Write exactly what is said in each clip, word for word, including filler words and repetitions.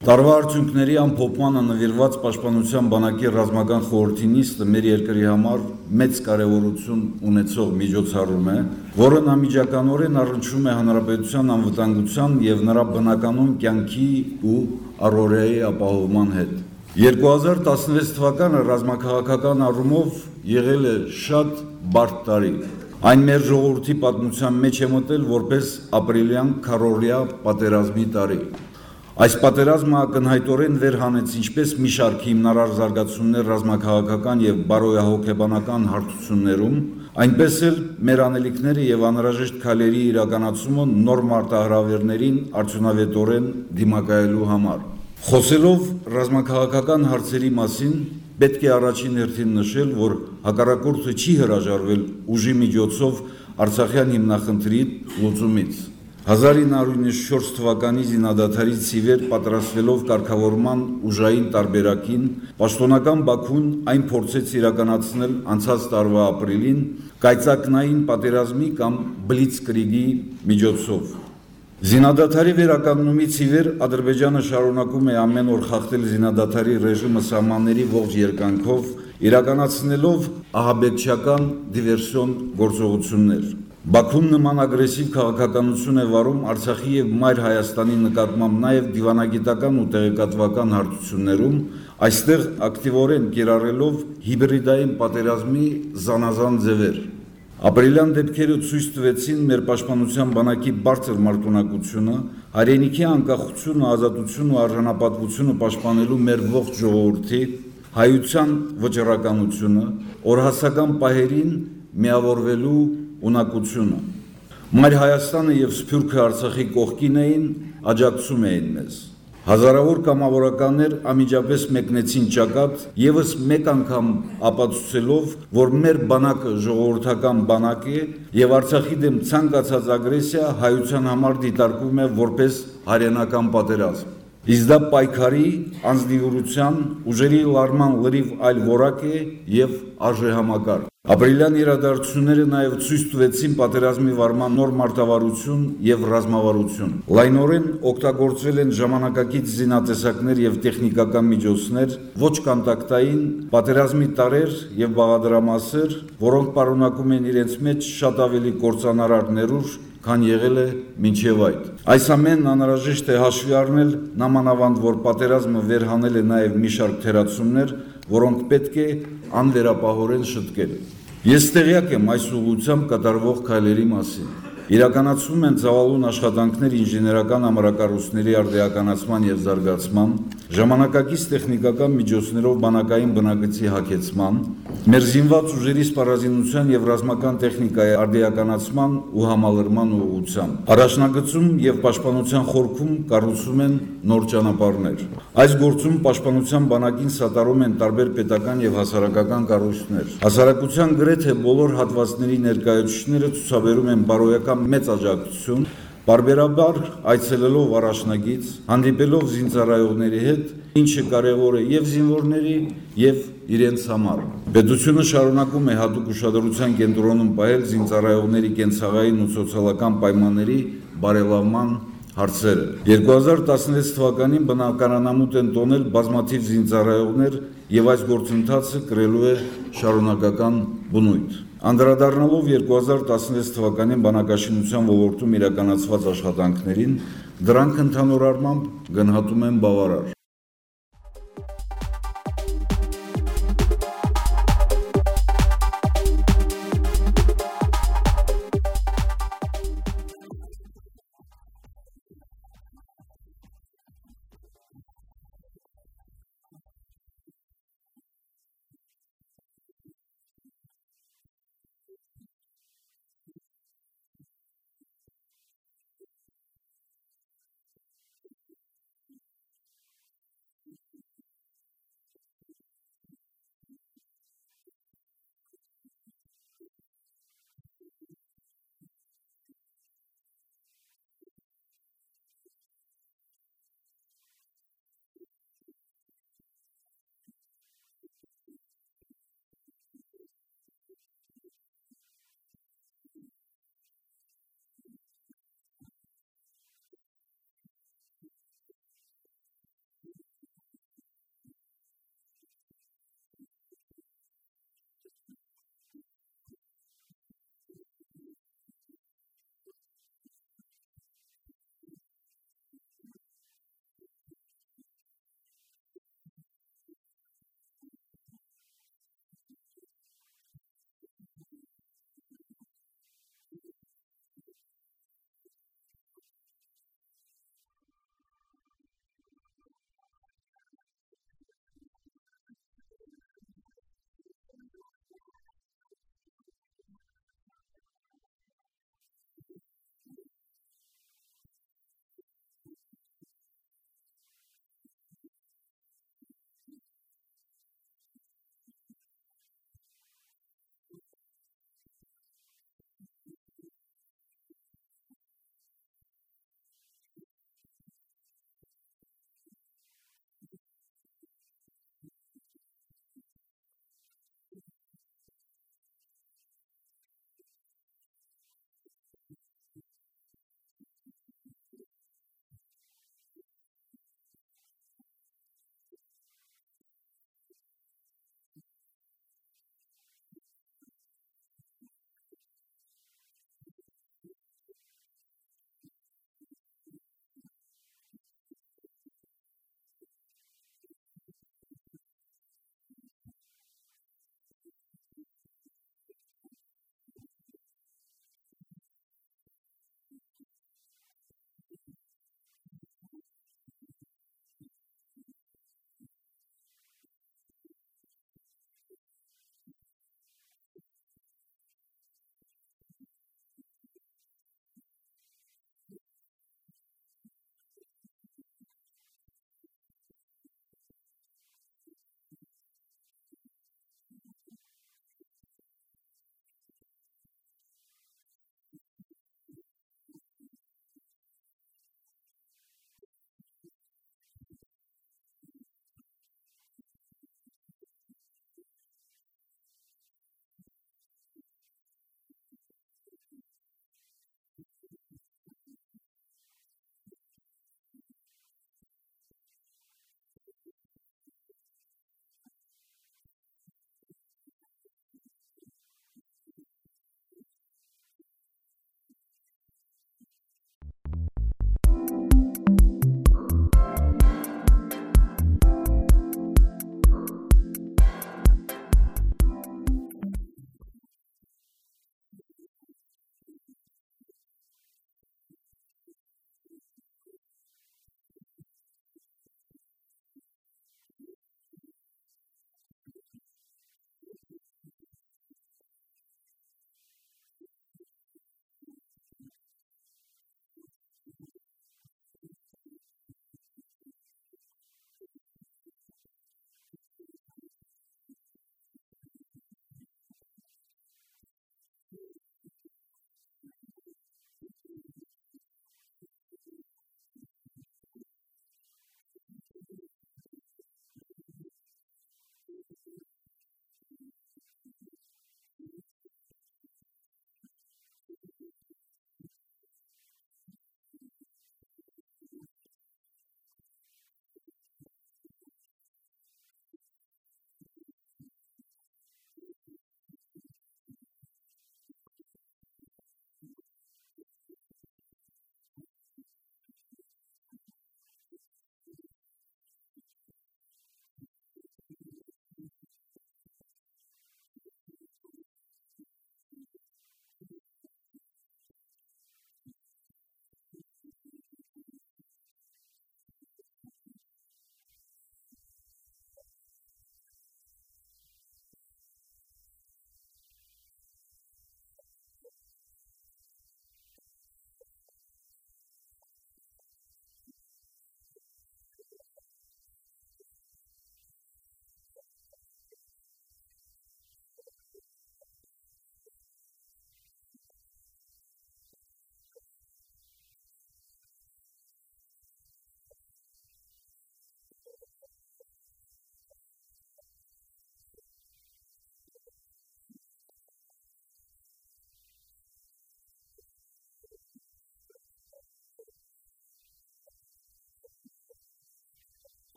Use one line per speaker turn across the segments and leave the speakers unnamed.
Տարվա արդյունքների ամփոփմանը նվիրված Պաշտպանության բանակի ռազմական խորհրդի նիստը մեր երկրի համար մեծ կարևորություն ունեցող միջոցառում է, որը անմիջականորեն առնչվում է հանրապետության անվտանգության եւ նրա բնականոն կյանքի ու առօրյայի ապահովման հետ։ երկու հազար տասնվեց թվականը ռազմաքաղաքական առումով եղել է շատ բարդ տարի։ Այն մեր ժողովրդի պատմության մեջ է մտել որպես ապրիլյան քառօրյա պատերազմի տարի։ Այս պատերազմը ակնհայտորեն վեր հանեց ինչպես մի շարք հիմնարար զարգացումներ ռազմաքաղաքական եւ բարոյահոգեբանական հարթություններում, այնպես էլ մեր անելիքները եւ անհրաժեշտ քայլերի իրականացումը նոր մարտահրավերներին արդյունավետորեն դիմակայելու համար։ Խոսելով ռազմաքաղաքական հարցերի մասին, պետք է առաջին հերթին նշել, որ հակառակորդը չի հրաժարվել ուժի միջոցով Արցախյան հիմնախնդրի լուծումից։ հազար ինը հարյուր նոյնչորս թվականի զինադադարից ի վեր պատրաստվելով կարգավորման ուժային տարբերակին, պաշտոնական Բաքուն այն փորձեց իրականացնել անցած տարվա ապրիլին կայծակնային պատերազմի կամ բլիցկրիգի միջոցով։ Զինադադարի վերականգնումից ի վեր Ադրբեջանը շարունակում է ամեն օր խախտել զինադադարի ռեժիմը սահմանների ողջ երկայնքով, իրականացնելով ահաբեկչական դիվերսիոն գործողություններ։ Բաքուն նման ագրեսիվ քաղաքականություն է վարում Արցախի եւ Մայր Հայաստանի նկատմամբ նաեւ դիվանագիտական ու տեղեկատվական հարթություններում, այստեղ ակտիվորեն կիրառելով հիբրիդային պատերազմի զանազան ձևեր։ Ապրիլյան դեպքերը ցույց տվեցին մեր պաշտպանության բանակի բարձր մարտունակությունը, հայրենիքի անկախությունը, ազատությունը ու արժանապատվությունը պաշտպանելու մեր ողջ ժողովրդի հայության վճռականությունը, օրհասական պահերին միավորվելու ունակությունը։ Մայր Հայաստանը եւ Սփյուռքը Արցախի կողքին էին, աջակցում էին մեզ։ Հազարավոր կամավորականներ անմիջապես մեկնեցին ճակատ, եւս մեկ անգամ ապացուցելով, որ մեր բանակը ժողովրդական բանակ է եւ Արցախի դեմ ցանկացած ագրեսիա հայության համար դիտարկվում է որպես հայրենական պատերազմ։ Իսկ դա պայքարի, անձնիուրության, ուժերի լարման լրիվ այլ որակ է եւ արժեհամակարգ։ Ապրիլյան իրադարձությունները նաև ցույց տվեցին պատերազմի վարման նոր մարտավարություն եւ ռազմավարություն։ Լայնորեն օգտագործվել են ժամանակակից զինատեսակներ եւ տեխնիկական միջոցներ, ոչ կոնտակտային պատերազմի տարրեր եւ բաղադրամասեր, որոնք պարունակում են իրենց մեջ շատ ավելի կործանարար ներուժ, քան եղել է մինչև այդ։ Այս ամենն անհրաժեշտ է հաշվի առնել նամանավանդ, որ պատերազմը վերհանել է նաև մի շարք թերացումներ, որոնք պետք է անվերապահորեն շտկել։ Ես տեղյակ եմ այս ուղղությամբ կատարվող քայլերի մասին։ Իրականացվում են ծավալուն աշխատանքներ ինժեներական ամրակառույցների արդիականացման եւ զարգացման, ժամանակակից տեխնիկական միջոցներով բանակային բնակիցի հագեցման, մեր զինված ուժերի սպառազինության եւ ռազմական տեխնիկայի արդիականացման ու համալրման ուղղությամբ։ Առաջնագծում եւ պաշտպանության խորքում կառուցում են նոր ճանապարհներ։ Այս գործում պաշտպանության բանակին սատարում են տարբեր պետական եւ հասարակական կառույցներ։ Հասարակության գրեթե բոլոր հատվածների ներկայացուցիչները ցուցաբերում են բարոյական մեծ աջակցություն, բարբերաբար այցելելով առաջնագիծ, հանդիպելով զինծառայողների հետ, ինչը կարևոր է եւ զինվորների եւ իրենց համար։ Պետությունը շարունակում է հատուկ ուշադրության կենտրոնում պահել զինծառայողների կենցաղային ու սոցիալական պայմանների բարելավման հարցերը։ երկու հազար տասնվեց թվականին բնակարանամուտ են տոնել բազմաթիվ զինծառայողներ եւ այս գործընթացը կրելու է շարունակական բնույթ։ Անդրադառնալով երկու հազար տասնվեց թվականին բանակաշինության ոլորտում իրականացված աշխատանքներին, դրանք ընդհանուր առմամբ գնահատում են բավարար։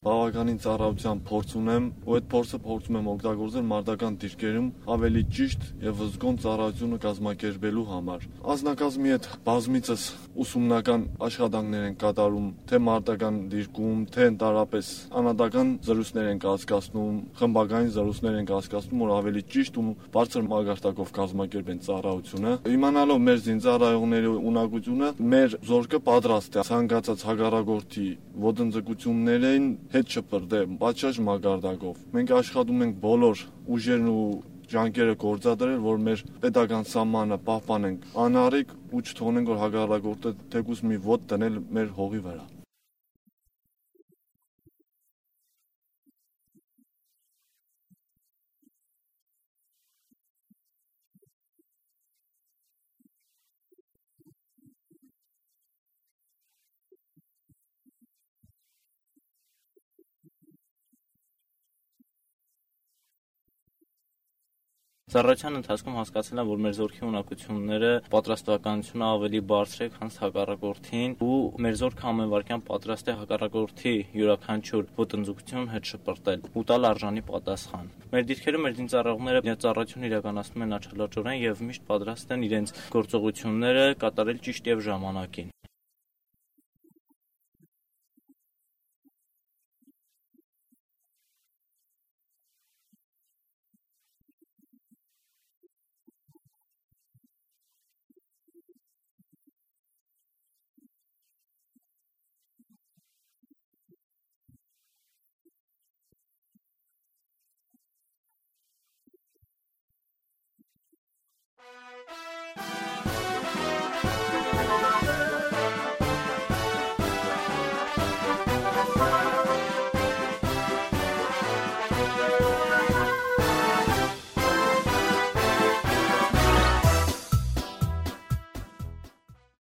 բավականին ծառայության փորձ ունեմ, ու այդ փորձը փորձում եմ օգտագործել մարտական դիրքերում ավելի ճիշտ եւ զգոն ծառայությունը կազմակերպելու համար։ Անձնակազմի հետ բազմիցս ուսումնական աշխատանքներ են կատարում, թե մարտական դիրքում, թե ընդհանրապես անհատական զրույցներ են կազմակերպում, խմբակային զրույցներ են կազմակերպում, որ ավելի ճիշտ ու բարձր մակարդակով կազմակերպեն ծառայությունը։ Իմանալով մեր զինծառայողների ունակությունը, մեր զորքը պատրաստ է ցանկացած հակառակորդի ոտնձգություններին հետ չփրկել պատշաճ մակարդակով։ Մենք աշխատում ենք բոլոր ուժերն ու ջանքերը գործադրել, որ մեր պետական սահմանը պահպանենք անառիկ ու չթողնենք, որ հակառակորդը թեկուզ մի ոտ դնել մեր հողի վրա։
Ծառայության ընթացքում հասկացել եմ, որ մեր զորքի ունակությունները պատրաստվածությունը ավելի բարձր է, քան հակառակորդին, ու մեր զորքը ամեն վայրկյան պատրաստ է հակառակորդի յուրաքանչյուր ոտնձգություն հետ շպրտել ու տալ արժանի պատասխան։ Մեր դիրքերում մեր զինծառայողները ծառայություն իրականացնում են աչալաջորեն եւ միշտ պատրաստ են իրենց գործողությունները կատարել ճիշտ եւ ժամանակին։